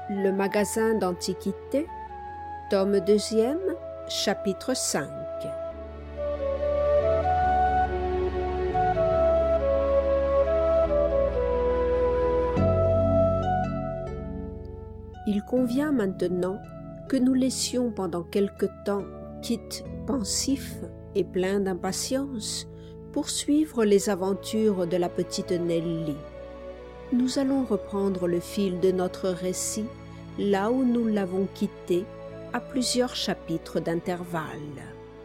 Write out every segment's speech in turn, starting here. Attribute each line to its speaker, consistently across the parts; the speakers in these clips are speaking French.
Speaker 1: Le magasin d'antiquités, tome 2e, chapitre 5. Il convient maintenant que nous laissions pendant quelque temps Kit pensif et plein d'impatience poursuivre les aventures de la petite Nelly. Nous allons reprendre le fil de notre récit là où nous l'avons quitté à plusieurs chapitres d'intervalle.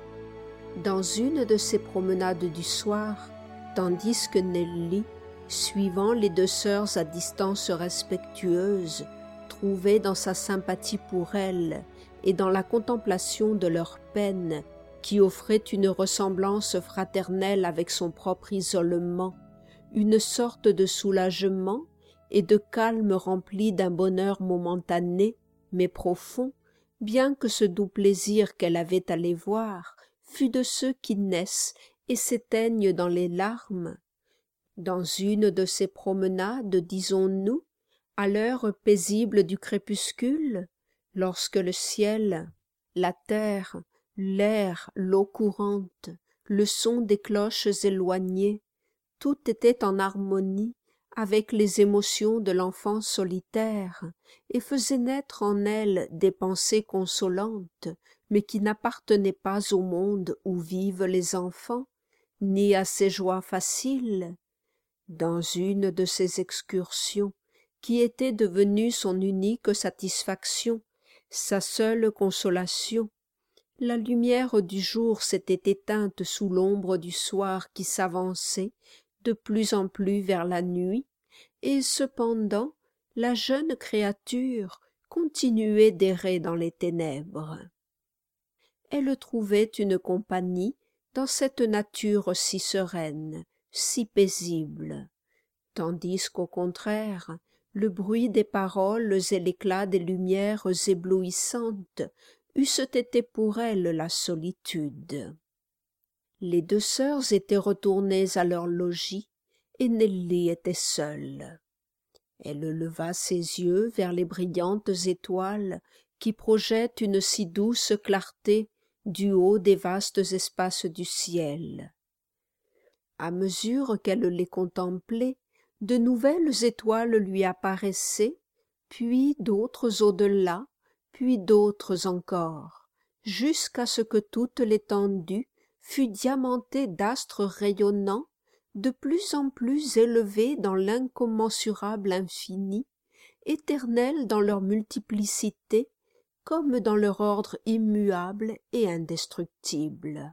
Speaker 1: Dans une de ces promenades du soir, tandis que Nelly, suivant les deux sœurs à distance respectueuse, trouvait dans sa sympathie pour elles et dans la contemplation de leur peine, qui offrait une ressemblance fraternelle avec son propre isolement, une sorte de soulagement et de calme rempli d'un bonheur momentané, mais profond, bien que ce doux plaisir qu'elle avait à les voir fût de ceux qui naissent et s'éteignent dans les larmes. Dans une de ces promenades, disons-nous, à l'heure paisible du crépuscule, lorsque le ciel, la terre, l'air, l'eau courante, le son des cloches éloignées, tout était en harmonie avec les émotions de l'enfant solitaire et faisait naître en elle des pensées consolantes, mais qui n'appartenaient pas au monde où vivent les enfants, ni à ces joies faciles. Dans une de ces excursions, qui était devenue son unique satisfaction, sa seule consolation, la lumière du jour s'était éteinte sous l'ombre du soir qui s'avançait de plus en plus vers la nuit, et cependant la jeune créature continuait d'errer dans les ténèbres. Elle trouvait une compagnie dans cette nature si sereine, si paisible, tandis qu'au contraire, le bruit des paroles et l'éclat des lumières éblouissantes eussent été pour elle la solitude. Les deux sœurs étaient retournées à leur logis, et Nelly était seule. Elle leva ses yeux vers les brillantes étoiles qui projettent une si douce clarté du haut des vastes espaces du ciel. À mesure qu'elle les contemplait, de nouvelles étoiles lui apparaissaient, puis d'autres au-delà, puis d'autres encore, jusqu'à ce que toute l'étendue fût diamantée d'astres rayonnants, de plus en plus élevés dans l'incommensurable infini, éternels dans leur multiplicité, comme dans leur ordre immuable et indestructible.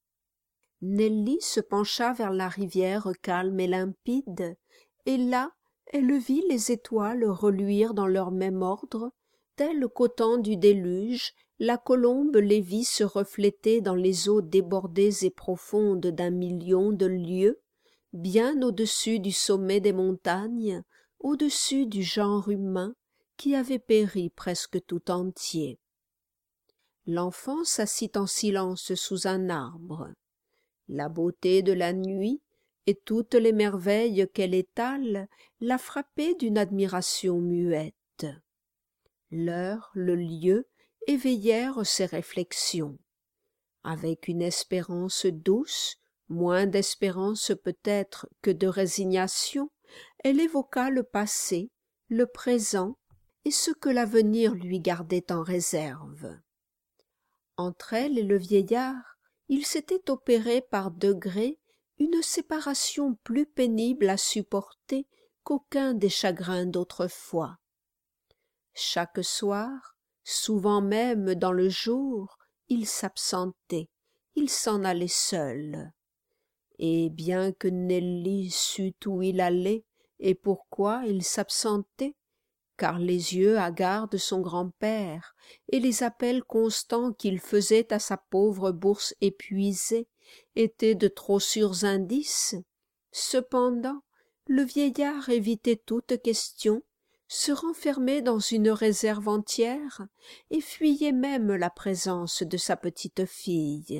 Speaker 1: Nelly se pencha vers la rivière calme et limpide, et là elle vit les étoiles reluire dans leur même ordre, tel qu'au temps du déluge la colombe les vit se refléter dans les eaux débordées et profondes d'un million de lieues, bien au-dessus du sommet des montagnes, au-dessus du genre humain qui avait péri presque tout entier. L'enfant s'assit en silence sous un arbre. La beauté de la nuit et toutes les merveilles qu'elle étale la frappaient d'une admiration muette. L'heure, le lieu éveillèrent ses réflexions. Avec une espérance douce, moins d'espérance peut-être que de résignation, elle évoqua le passé, le présent et ce que l'avenir lui gardait en réserve. Entre elle et le vieillard, il s'était opéré par degrés une séparation plus pénible à supporter qu'aucun des chagrins d'autrefois. Chaque soir, souvent même dans le jour, il s'absentait, il s'en allait seul. Et bien que Nelly sût où il allait et pourquoi il s'absentait, car les yeux hagards de son grand-père et les appels constants qu'il faisait à sa pauvre bourse épuisée étaient de trop sûrs indices, cependant le vieillard évitait toute question, se renfermait dans une réserve entière et fuyait même la présence de sa petite-fille.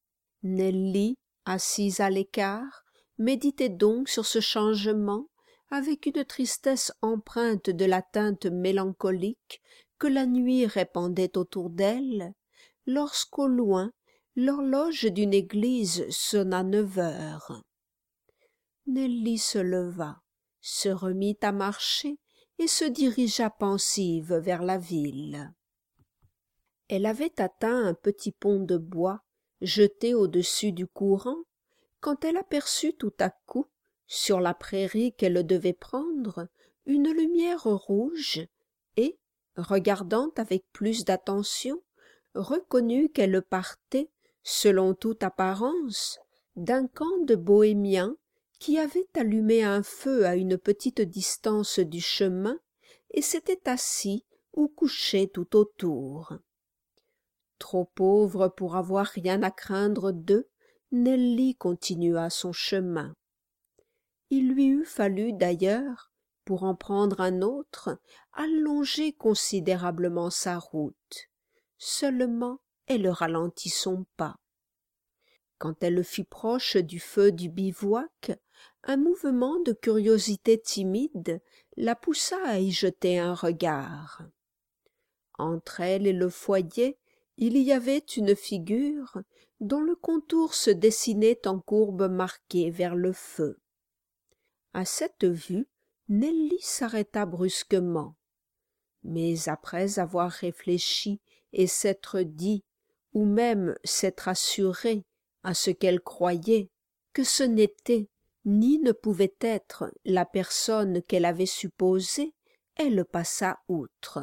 Speaker 1: Nelly, assise à l'écart, méditait donc sur ce changement avec une tristesse empreinte de la teinte mélancolique que la nuit répandait autour d'elle, lorsqu'au loin l'horloge d'une église sonna 9 heures. Nelly se leva, se remit à marcher et se dirigea pensive vers la ville. Elle avait atteint un petit pont de bois jeté au-dessus du courant, quand elle aperçut tout à coup, sur la prairie qu'elle devait prendre, une lumière rouge et, regardant avec plus d'attention, reconnut qu'elle partait, selon toute apparence, d'un camp de bohémiens qui avait allumé un feu à une petite distance du chemin et s'était assis ou couché tout autour. Trop pauvre pour avoir rien à craindre d'eux, Nelly continua son chemin. Il lui eût fallu d'ailleurs, pour en prendre un autre, allonger considérablement sa route. Seulement elle ralentit son pas. Quand elle fut proche du feu du bivouac, un mouvement de curiosité timide la poussa à y jeter un regard. Entre elle et le foyer, il y avait une figure dont le contour se dessinait en courbe marquée vers le feu. À cette vue, Nelly s'arrêta brusquement. Mais après avoir réfléchi et s'être dit, ou même s'être assurée, à ce qu'elle croyait, que ce n'était ni ne pouvait être la personne qu'elle avait supposée, elle passa outre.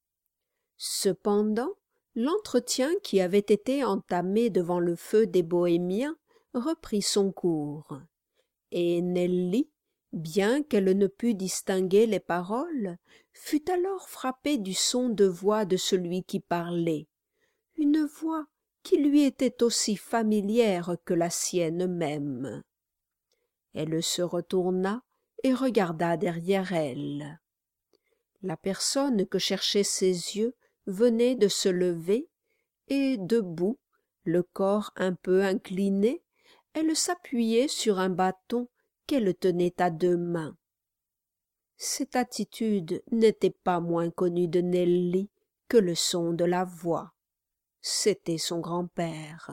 Speaker 1: Cependant, l'entretien qui avait été entamé devant le feu des bohémiens reprit son cours, et Nelly, bien qu'elle ne pût distinguer les paroles, fut alors frappée du son de voix de celui qui parlait, une voix qui lui était aussi familière que la sienne même. Elle se retourna et regarda derrière elle. La personne que cherchaient ses yeux venait de se lever, et debout, le corps un peu incliné, elle s'appuyait sur un bâton qu'elle tenait à 2 mains. Cette attitude n'était pas moins connue de Nelly que le son de la voix. C'était son grand-père.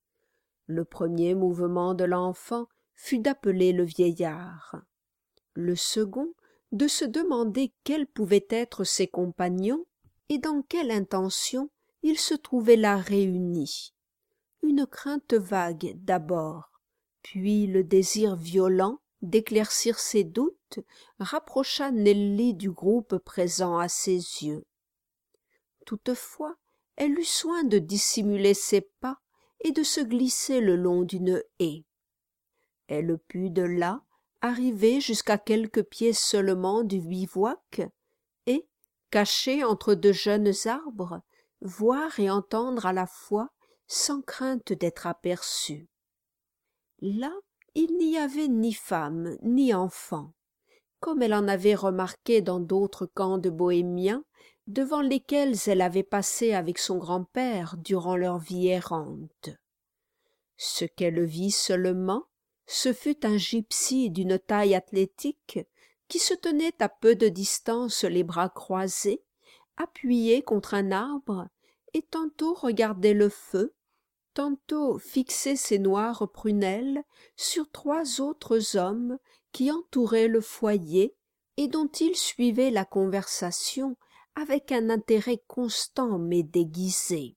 Speaker 1: Le premier mouvement de l'enfant fut d'appeler le vieillard. Le second, de se demander quels pouvaient être ses compagnons et dans quelle intention ils se trouvaient là réunis. Une crainte vague d'abord, puis le désir violent d'éclaircir ses doutes rapprocha Nelly du groupe présent à ses yeux. Toutefois, elle eut soin de dissimuler ses pas et de se glisser le long d'une haie. Elle put de là arriver jusqu'à quelques pieds seulement du bivouac et, cachée entre 2 jeunes arbres, voir et entendre à la fois sans crainte d'être aperçue. Là, il n'y avait ni femme ni enfant, comme elle en avait remarqué dans d'autres camps de bohémiens devant lesquels elle avait passé avec son grand-père durant leur vie errante. Ce qu'elle vit seulement, ce fut un gypsy d'une taille athlétique qui se tenait à peu de distance les bras croisés, appuyé contre un arbre, et tantôt regardait le feu, tantôt fixait ses noires prunelles sur 3 autres hommes qui entouraient le foyer et dont il suivait la conversation avec un intérêt constant mais déguisé.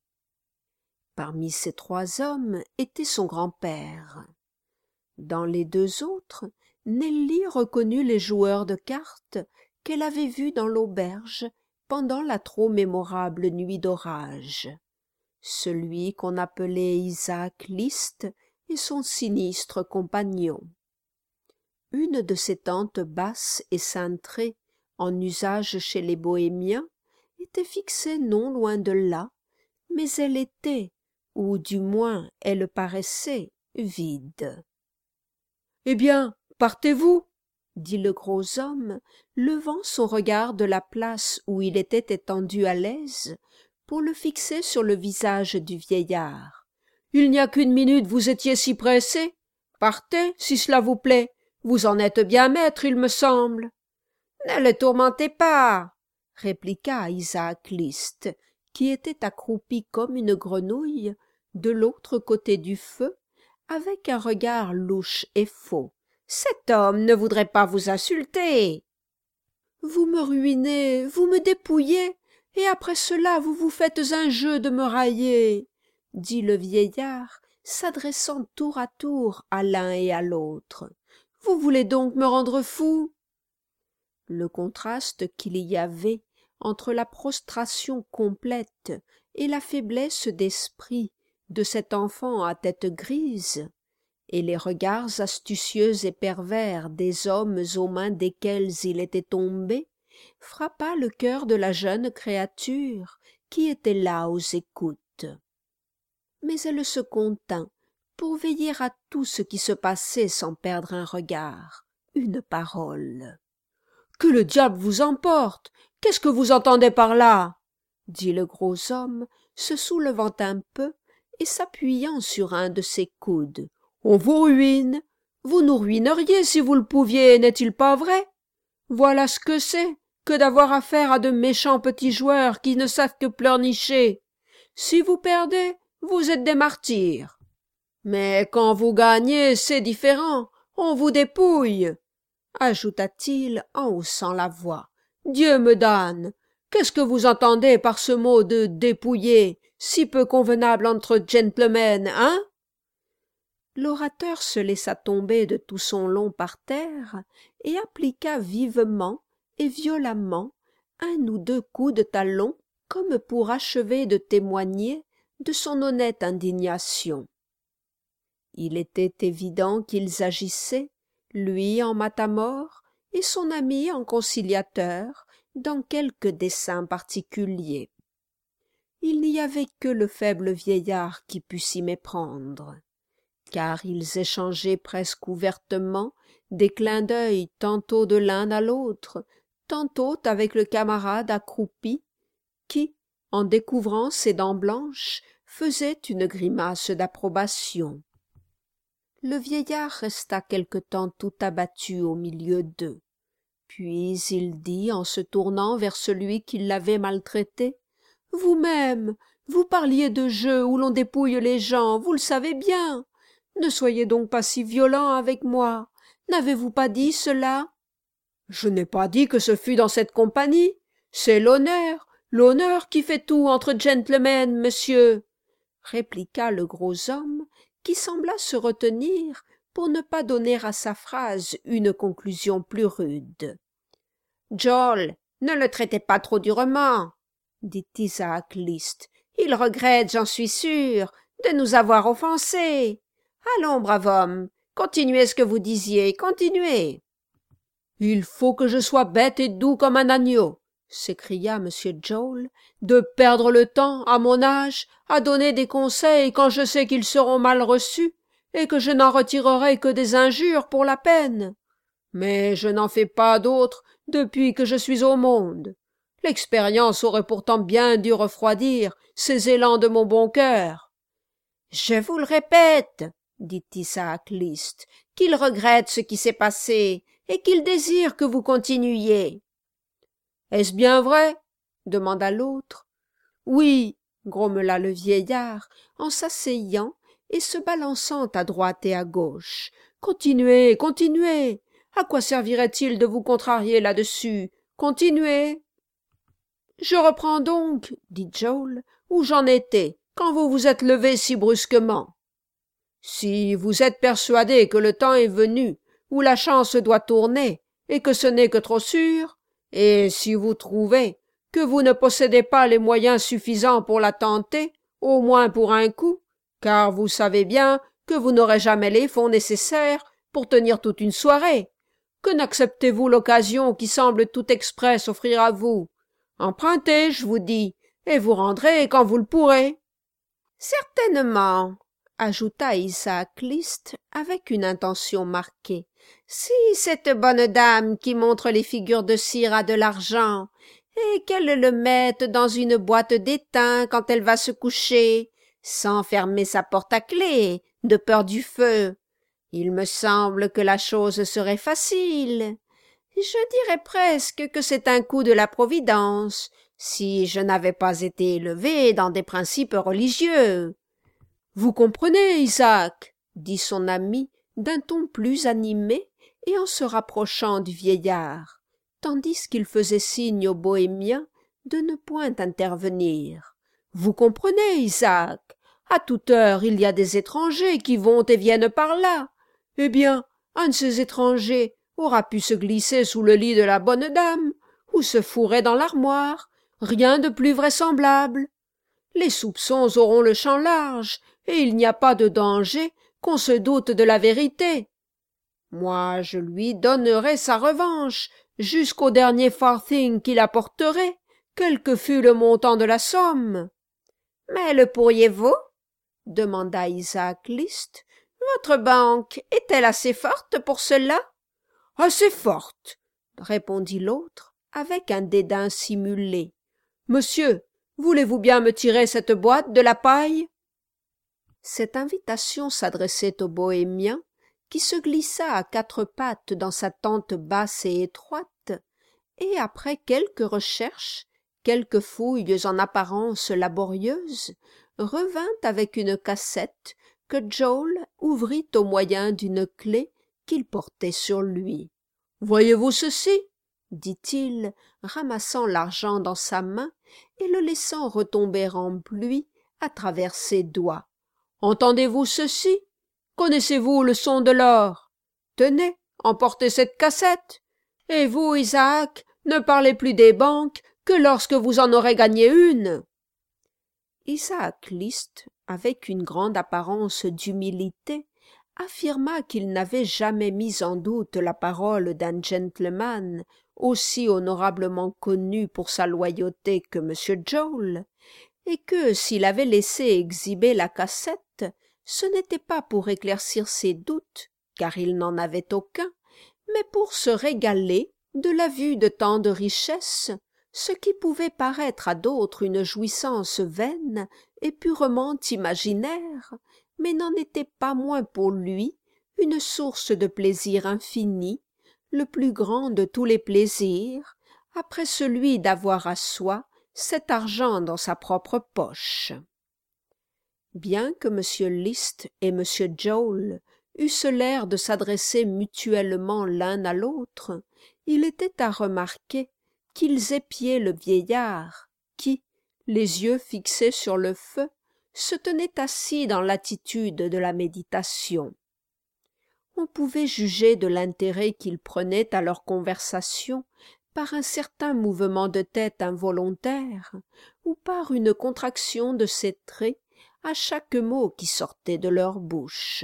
Speaker 1: Parmi ces 3 hommes était son grand-père. Dans les 2 autres, Nelly reconnut les joueurs de cartes qu'elle avait vus dans l'auberge pendant la trop mémorable nuit d'orage. Celui qu'on appelait Isaac List et son sinistre compagnon. Une de ces tentes basses et cintrées, en usage chez les bohémiens, était fixée non loin de là, mais elle était, ou du moins elle paraissait, vide. « Eh bien, partez-vous » dit le gros homme, levant son regard de la place où il était étendu à l'aise, pour le fixer sur le visage du vieillard. « Il n'y a qu'1 minute, vous étiez si pressé. Partez, si cela vous plaît. Vous en êtes bien maître, il me semble. »« Ne le tourmentez pas, » répliqua Isaac List, qui était accroupi comme une grenouille de l'autre côté du feu, avec un regard louche et faux. « Cet homme ne voudrait pas vous insulter. »« Vous me ruinez, vous me dépouillez, et après cela vous vous faites un jeu de me railler, » dit le vieillard, s'adressant tour à tour à l'un et à l'autre. « Vous voulez donc me rendre fou ?» Le contraste qu'il y avait entre la prostration complète et la faiblesse d'esprit de cet enfant à tête grise, et les regards astucieux et pervers des hommes aux mains desquels il était tombé, frappa le cœur de la jeune créature qui était là aux écoutes. Mais elle se contint pour veiller à tout ce qui se passait sans perdre un regard, une parole. « Que le diable vous emporte! Qu'est-ce que vous entendez par là ?» dit le gros homme, se soulevant un peu et s'appuyant sur un de ses coudes. « On vous ruine. Vous nous ruineriez si vous le pouviez, n'est-il pas vrai? Voilà ce que c'est que d'avoir affaire à de méchants petits joueurs qui ne savent que pleurnicher. Si vous perdez, vous êtes des martyrs. Mais quand vous gagnez, c'est différent, on vous dépouille, » ajouta-t-il en haussant la voix. « Dieu me damne! Qu'est-ce que vous entendez par ce mot de dépouiller, si peu convenable entre gentlemen, hein ?» L'orateur se laissa tomber de tout son long par terre et appliqua vivement et violemment un ou deux coups de talon comme pour achever de témoigner de son honnête indignation. Il était évident qu'ils agissaient, lui en matamore et son ami en conciliateur, dans quelque dessein particulier. Il n'y avait que le faible vieillard qui pût s'y méprendre, car ils échangeaient presque ouvertement des clins d'œil tantôt de l'un à l'autre, tantôt avec le camarade accroupi, qui, en découvrant ses dents blanches, faisait une grimace d'approbation. Le vieillard resta quelque temps tout abattu au milieu d'eux. Puis il dit, en se tournant vers celui qui l'avait maltraité, « Vous-même, vous parliez de jeux où l'on dépouille les gens, vous le savez bien. Ne soyez donc pas si violent avec moi. N'avez-vous pas dit cela ?»« Je n'ai pas dit que ce fût dans cette compagnie. C'est l'honneur qui fait tout entre gentlemen, monsieur, » répliqua le gros homme, qui sembla se retenir pour ne pas donner à sa phrase une conclusion plus rude. « Joel, ne le traitez pas trop durement, » dit Isaac List. « Il regrette, j'en suis sûr, de nous avoir offensés. Allons, brave homme, continuez ce que vous disiez, continuez. »« Il faut que je sois bête et doux comme un agneau, » s'écria M. Joel, « de perdre le temps, à mon âge, à donner des conseils quand je sais qu'ils seront mal reçus et que je n'en retirerai que des injures pour la peine. Mais je n'en fais pas d'autres depuis que je suis au monde. L'expérience aurait pourtant bien dû refroidir ces élans de mon bon cœur. »« Je vous le répète, » dit Isaac List, « qu'il regrette ce qui s'est passé et qu'il désire que vous continuiez. »« Est-ce bien vrai ?» demanda l'autre. « Oui, » grommela le vieillard en s'asseyant et se balançant à droite et à gauche. « Continuez, continuez. À quoi servirait-il de vous contrarier là-dessus? Continuez. »« Je reprends donc, » dit Joel, « où j'en étais, quand vous vous êtes levé si brusquement. Si vous êtes persuadé que le temps est venu où la chance doit tourner et que ce n'est que trop sûr, et si vous trouvez que vous ne possédez pas les moyens suffisants pour la tenter, au moins pour un coup, car vous savez bien que vous n'aurez jamais les fonds nécessaires pour tenir toute une soirée, que n'acceptez-vous l'occasion qui semble tout exprès s'offrir à vous? Empruntez, je vous dis, et vous rendrez quand vous le pourrez. »« Certainement, » ajouta Isaac List avec une intention marquée, « si cette bonne dame qui montre les figures de cire a de l'argent, et qu'elle le mette dans une boîte d'étain quand elle va se coucher, sans fermer sa porte à clé, de peur du feu. Il me semble que la chose serait facile. Je dirais presque que c'est un coup de la Providence, si je n'avais pas été élevé dans des principes religieux. Vous comprenez, Isaac, dit son ami d'un ton plus animé et en se rapprochant du vieillard, tandis qu'il faisait signe au bohémien de ne point intervenir. Vous comprenez, Isaac, à toute heure il y a des étrangers qui vont et viennent par là. Eh bien, un de ces étrangers aura pu se glisser sous le lit de la bonne dame, ou se fourrer dans l'armoire, rien de plus vraisemblable. Les soupçons auront le champ large, et il n'y a pas de danger qu'on se doute de la vérité. Moi, je lui donnerai sa revanche, jusqu'au dernier farthing qu'il apporterait, quel que fût le montant de la somme. Mais le pourriez-vous? Demanda Isaac List. Votre banque est-elle assez forte pour cela? Assez forte, répondit l'autre, avec un dédain simulé. Monsieur, voulez-vous bien me tirer cette boîte de la paille? Cette invitation s'adressait au bohémien, qui se glissa à quatre pattes dans sa tente basse et étroite, et après quelques recherches, quelques fouilles en apparence laborieuses, revint avec une cassette que Joel ouvrit au moyen d'une clé qu'il portait sur lui. « Voyez-vous ceci ?» dit-il, ramassant l'argent dans sa main et le laissant retomber en pluie à travers ses doigts. « Entendez-vous ceci? Connaissez-vous le son de l'or? Tenez, emportez cette cassette. Et vous, Isaac, ne parlez plus des banques que lorsque vous en aurez gagné une. » Isaac List, avec une grande apparence d'humilité, affirma qu'il n'avait jamais mis en doute la parole d'un gentleman aussi honorablement connu pour sa loyauté que M. Joel, et que s'il avait laissé exhiber la cassette, ce n'était pas pour éclaircir ses doutes, car il n'en avait aucun, mais pour se régaler de la vue de tant de richesses, ce qui pouvait paraître à d'autres une jouissance vaine et purement imaginaire, mais n'en était pas moins pour lui une source de plaisir infini, le plus grand de tous les plaisirs, après celui d'avoir à soi cet argent dans sa propre poche. Bien que M. List et M. Joel eussent l'air de s'adresser mutuellement l'un à l'autre, il était à remarquer qu'ils épiaient le vieillard, qui, les yeux fixés sur le feu, se tenait assis dans l'attitude de la méditation. On pouvait juger de l'intérêt qu'ils prenaient à leur conversation par un certain mouvement de tête involontaire ou par une contraction de ses traits à chaque mot qui sortait de leur bouche.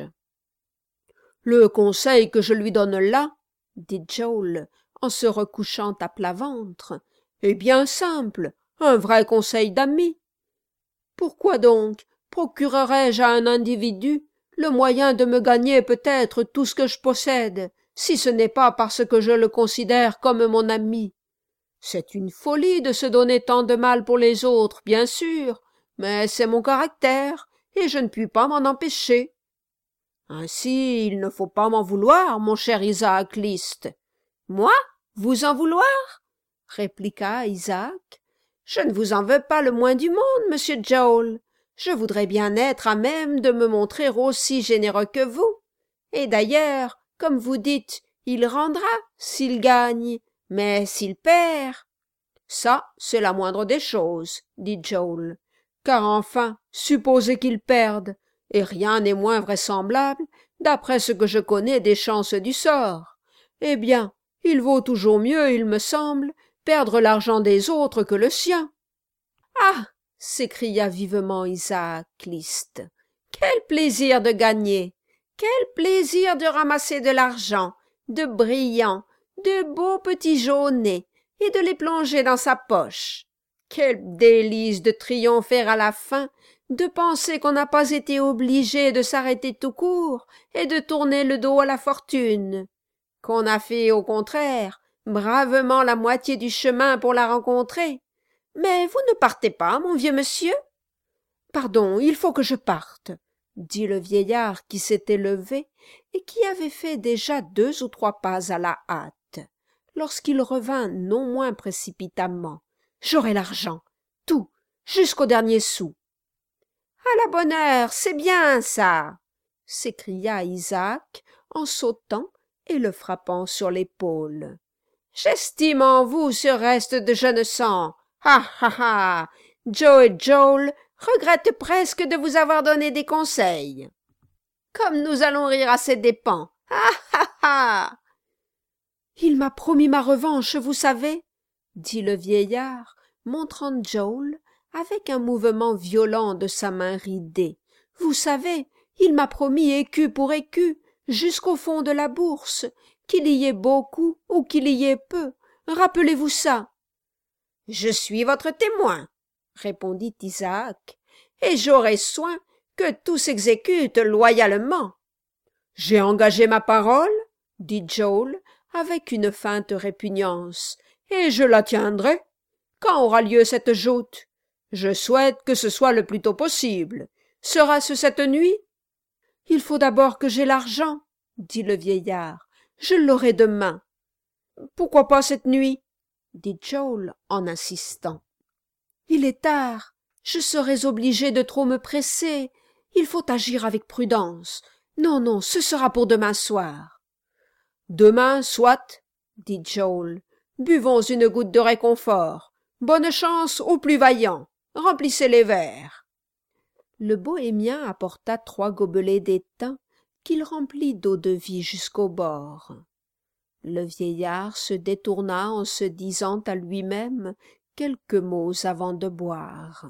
Speaker 1: « Le conseil que je lui donne là, » dit Joel, en se recouchant à plat ventre, « est bien simple, un vrai conseil d'ami. Pourquoi donc procurerais-je à un individu le moyen de me gagner peut-être tout ce que je possède, si ce n'est pas parce que je le considère comme mon ami? C'est une folie de se donner tant de mal pour les autres, bien sûr, mais c'est mon caractère, et je ne puis pas m'en empêcher. Ainsi, il ne faut pas m'en vouloir, mon cher Isaac List. »« Moi? Vous en vouloir? » répliqua Isaac. « Je ne vous en veux pas le moins du monde, monsieur Joel. Je voudrais bien être à même de me montrer aussi généreux que vous. Et d'ailleurs, comme vous dites, il rendra s'il gagne, mais s'il perd... » « Ça, c'est la moindre des choses, » dit Joel, « car enfin, supposez qu'il perde, et rien n'est moins vraisemblable, d'après ce que je connais des chances du sort. Eh bien, il vaut toujours mieux, il me semble, perdre l'argent des autres que le sien. »« Ah !» s'écria vivement Isaac List, « quel plaisir de gagner! Quel plaisir de ramasser de l'argent, de brillants, de beaux petits jaunets, et de les plonger dans sa poche. Quel délice de triompher à la fin, de penser qu'on n'a pas été obligé de s'arrêter tout court et de tourner le dos à la fortune, qu'on a fait au contraire bravement la moitié du chemin pour la rencontrer. Mais vous ne partez pas, mon vieux monsieur? Pardon, il faut que je parte, dit le vieillard qui s'était levé et qui avait fait déjà 2 ou 3 pas à la hâte, lorsqu'il revint non moins précipitamment. « J'aurai l'argent, tout, jusqu'au dernier sou. »« À la bonne heure, c'est bien ça !» s'écria Isaac en sautant et le frappant sur l'épaule. « J'estime en vous ce reste de jeune sang. Ha ha ha. Joe et Joel regrettent presque de vous avoir donné des conseils. Comme nous allons rire à ses dépens. Ha ha ha. »« Il m'a promis ma revanche, vous savez, » dit le vieillard, montrant Joel avec un mouvement violent de sa main ridée. « Vous savez, il m'a promis écu pour écu, jusqu'au fond de la bourse, qu'il y ait beaucoup ou qu'il y ait peu. Rappelez-vous ça. »« Je suis votre témoin, » répondit Isaac, « et j'aurai soin que tout s'exécute loyalement. »« J'ai engagé ma parole, » dit Joel, avec une feinte répugnance, « et je la tiendrai. Quand aura lieu cette joute? Je souhaite que ce soit le plus tôt possible. Sera-ce cette nuit? »« Il faut d'abord que j'aie l'argent, » dit le vieillard. « Je l'aurai demain. »« Pourquoi pas cette nuit? » dit Joel en insistant. « Il est tard. Je serais obligé de trop me presser. Il faut agir avec prudence. Non, non, ce sera pour demain soir. »« Demain, soit, » dit Joel. « Buvons une goutte de réconfort. Bonne chance aux plus vaillants. Remplissez les verres. » Le bohémien apporta 3 gobelets d'étain qu'il remplit d'eau-de-vie jusqu'au bord. Le vieillard se détourna en se disant à lui-même quelques mots avant de boire.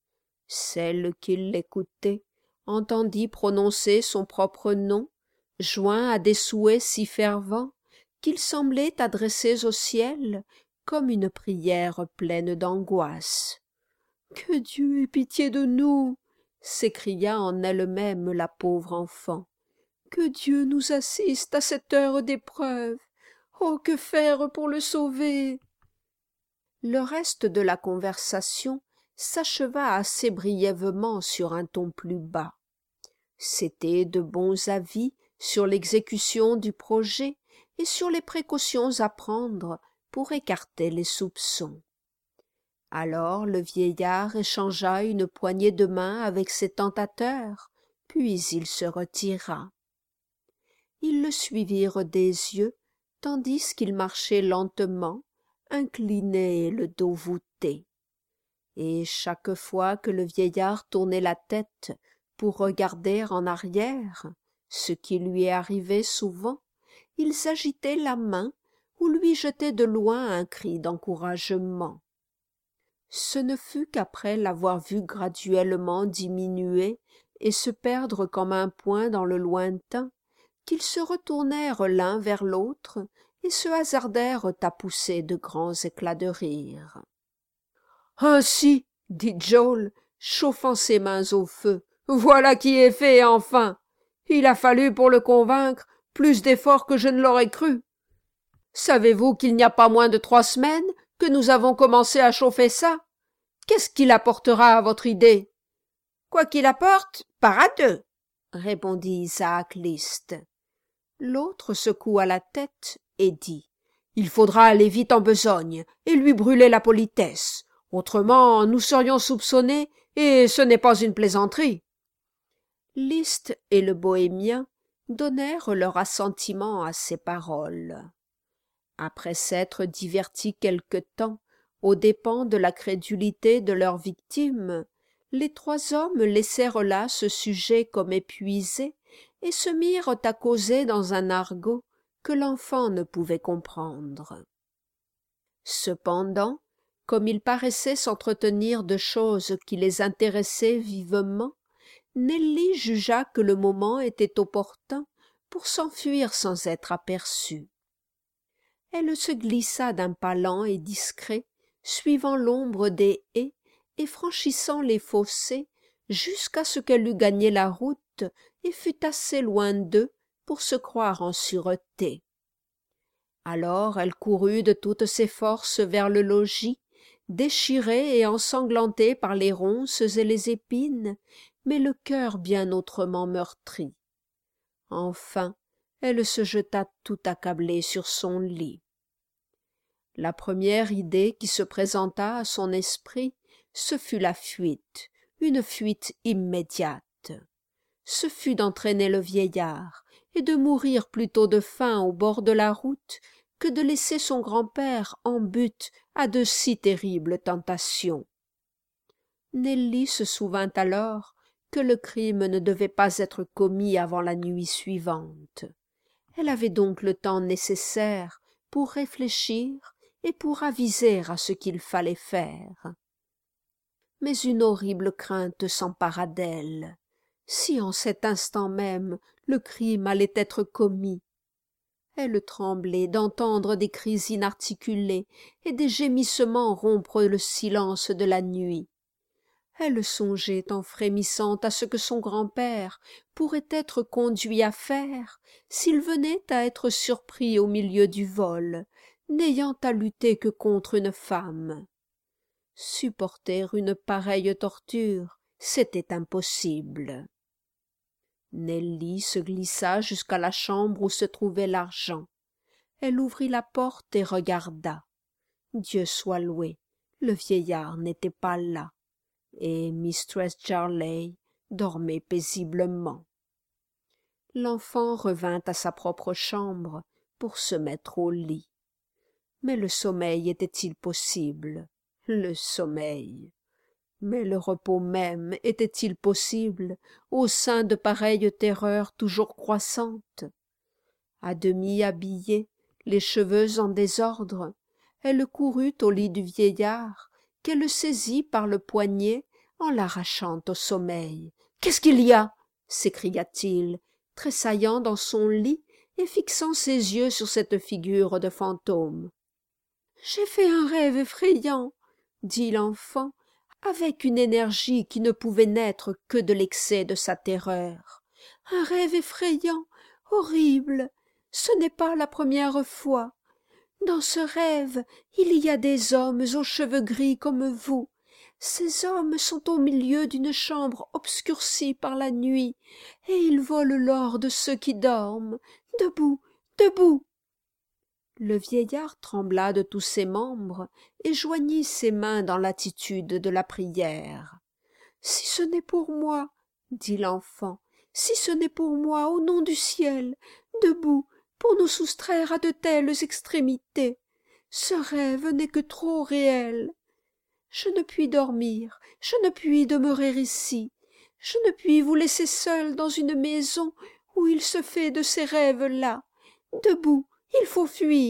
Speaker 1: Celle qui l'écoutait entendit prononcer son propre nom, joint à des souhaits si fervents qu'ils semblaient adressés au ciel comme une prière pleine d'angoisse. « Que Dieu ait pitié de nous !» s'écria en elle-même la pauvre enfant. « Que Dieu nous assiste à cette heure d'épreuve. Oh, que faire pour le sauver ?» Le reste de la conversation s'acheva assez brièvement sur un ton plus bas. C'étaient de bons avis sur l'exécution du projet et sur les précautions à prendre pour écarter les soupçons. Alors le vieillard échangea une poignée de main avec ses tentateurs, puis il se retira. Ils le suivirent des yeux, tandis qu'il marchait lentement, incliné et le dos voûté. Et chaque fois que le vieillard tournait la tête pour regarder en arrière, ce qui lui arrivait souvent, il s'agitait la main ou lui jetait de loin un cri d'encouragement. Ce ne fut qu'après l'avoir vu graduellement diminuer et se perdre comme un point dans le lointain, qu'ils se retournèrent l'un vers l'autre et se hasardèrent à pousser de grands éclats de rire. « Ainsi, » dit Joel, chauffant ses mains au feu, « voilà qui est fait, enfin. Il a fallu pour le convaincre plus d'efforts que je ne l'aurais cru. Savez-vous qu'il n'y a pas moins de 3 semaines que nous avons commencé à chauffer ça? Qu'est-ce qu'il apportera à votre idée? »« Quoi qu'il apporte, part à 2, » répondit Isaac List. L'autre secoua la tête et dit « Il faudra aller vite en besogne et lui brûler la politesse. Autrement, nous serions soupçonnés et ce n'est pas une plaisanterie. » List et le bohémien donnèrent leur assentiment à ces paroles. Après s'être divertis quelque temps aux dépens de la crédulité de leur victime, les 3 hommes laissèrent là ce sujet comme épuisé et se mirent à causer dans un argot que l'enfant ne pouvait comprendre. Cependant, comme ils paraissaient s'entretenir de choses qui les intéressaient vivement, Nelly jugea que le moment était opportun pour s'enfuir sans être aperçue. Elle se glissa d'un pas lent et discret, suivant l'ombre des haies et franchissant les fossés jusqu'à ce qu'elle eût gagné la route et fût assez loin d'eux pour se croire en sûreté. Alors elle courut de toutes ses forces vers le logis, déchirée et ensanglantée par les ronces et les épines, mais le cœur bien autrement meurtri. Enfin, elle se jeta tout accablée sur son lit. La première idée qui se présenta à son esprit, ce fut la fuite, une fuite immédiate. Ce fut d'entraîner le vieillard et de mourir plutôt de faim au bord de la route que de laisser son grand-père en butte à de si terribles tentations. Nelly se souvint alors que le crime ne devait pas être commis avant la nuit suivante. Elle avait donc le temps nécessaire pour réfléchir et pour aviser à ce qu'il fallait faire. Mais une horrible crainte s'empara d'elle. Si en cet instant même le crime allait être commis, elle tremblait d'entendre des cris inarticulés et des gémissements rompre le silence de la nuit. Elle songeait en frémissant à ce que son grand-père pourrait être conduit à faire s'il venait à être surpris au milieu du vol, n'ayant à lutter que contre une femme. Supporter une pareille torture, c'était impossible. Nelly se glissa jusqu'à la chambre où se trouvait l'argent. Elle ouvrit la porte et regarda. Dieu soit loué, le vieillard n'était pas là, et mistress Jarley dormait paisiblement. L'enfant revint à sa propre chambre pour se mettre au lit. Mais le sommeil était-il possible? Le sommeil! Mais le repos même était-il possible au sein de pareilles terreurs toujours croissantes? À demi habillée, les cheveux en désordre, elle courut au lit du vieillard, qu'elle saisit par le poignet en l'arrachant au sommeil. « Qu'est-ce qu'il y a » s'écria-t-il, tressaillant dans son lit et fixant ses yeux sur cette figure de fantôme. « J'ai fait un rêve effrayant, » dit l'enfant, avec une énergie qui ne pouvait naître que de l'excès de sa terreur. « Un rêve effrayant, horrible, ce n'est pas la première fois. Dans ce rêve, il y a des hommes aux cheveux gris comme vous. Ces hommes sont au milieu d'une chambre obscurcie par la nuit, et ils volent l'or de ceux qui dorment. Debout, debout !» Le vieillard trembla de tous ses membres et joignit ses mains dans l'attitude de la prière. « Si ce n'est pour moi, » dit l'enfant, « si ce n'est pour moi, au nom du ciel, debout, pour nous soustraire à de telles extrémités. Ce rêve n'est que trop réel. Je ne puis dormir, je ne puis demeurer ici, je ne puis vous laisser seul dans une maison où il se fait de ces rêves-là. Debout, il faut fuir. »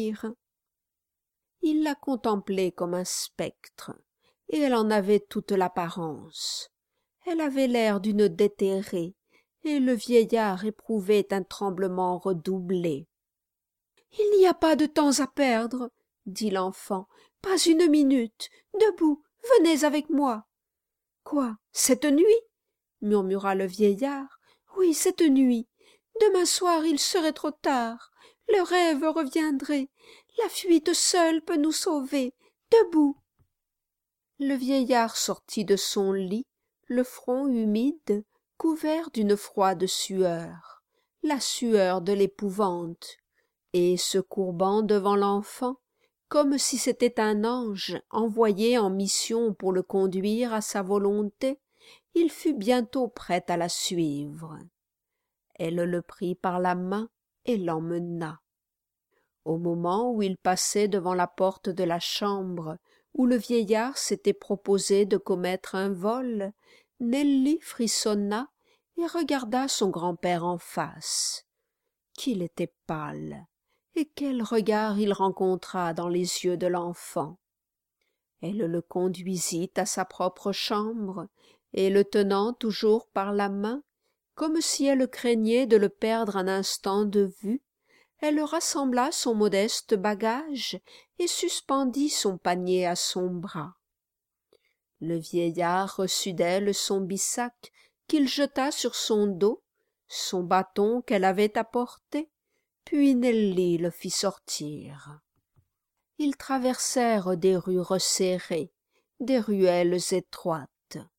Speaker 1: Il la contemplait comme un spectre, et elle en avait toute l'apparence. Elle avait l'air d'une déterrée, et le vieillard éprouvait un tremblement redoublé. « Il n'y a pas de temps à perdre, » dit l'enfant, « pas une minute. Debout, venez avec moi. »« Quoi, cette nuit ?» murmura le vieillard. « Oui, cette nuit. Demain soir il serait trop tard. Le rêve reviendrait. La fuite seule peut nous sauver. Debout !» Le vieillard sortit de son lit, le front humide, couvert d'une froide sueur, la sueur de l'épouvante, et se courbant devant l'enfant, comme si c'était un ange envoyé en mission pour le conduire à sa volonté, il fut bientôt prêt à la suivre. Elle le prit par la main et l'emmena. Au moment où il passait devant la porte de la chambre où le vieillard s'était proposé de commettre un vol, Nelly frissonna et regarda son grand-père en face. Qu'il était pâle, et quel regard il rencontra dans les yeux de l'enfant. Elle le conduisit à sa propre chambre, et le tenant toujours par la main, comme si elle craignait de le perdre un instant de vue, elle rassembla son modeste bagage et suspendit son panier à son bras. Le vieillard reçut d'elle son bissac qu'il jeta sur son dos, son bâton qu'elle avait apporté, puis Nelly le fit sortir. Ils traversèrent des rues resserrées, des ruelles étroites.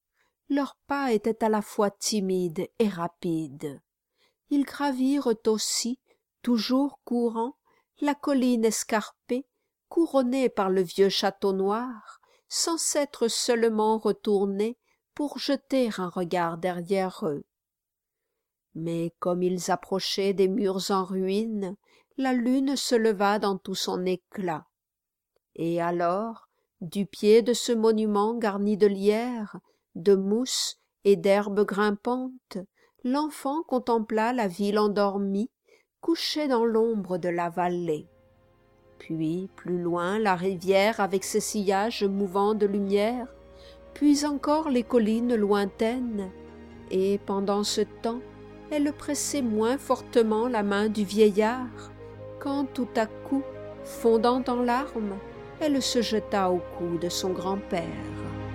Speaker 1: Leurs pas étaient à la fois timides et rapides. Ils gravirent aussi, toujours courant, la colline escarpée, couronnée par le vieux château noir, sans s'être seulement retournés pour jeter un regard derrière eux. Mais comme ils approchaient des murs en ruine, la lune se leva dans tout son éclat. Et alors, du pied de ce monument garni de lierre, de mousse et d'herbes grimpantes, l'enfant contempla la ville endormie, couchée dans l'ombre de la vallée. Puis, plus loin, la rivière avec ses sillages mouvants de lumière, puis encore les collines lointaines, et pendant ce temps, elle pressait moins fortement la main du vieillard, quand tout à coup, fondant en larmes, elle se jeta au cou de son grand-père.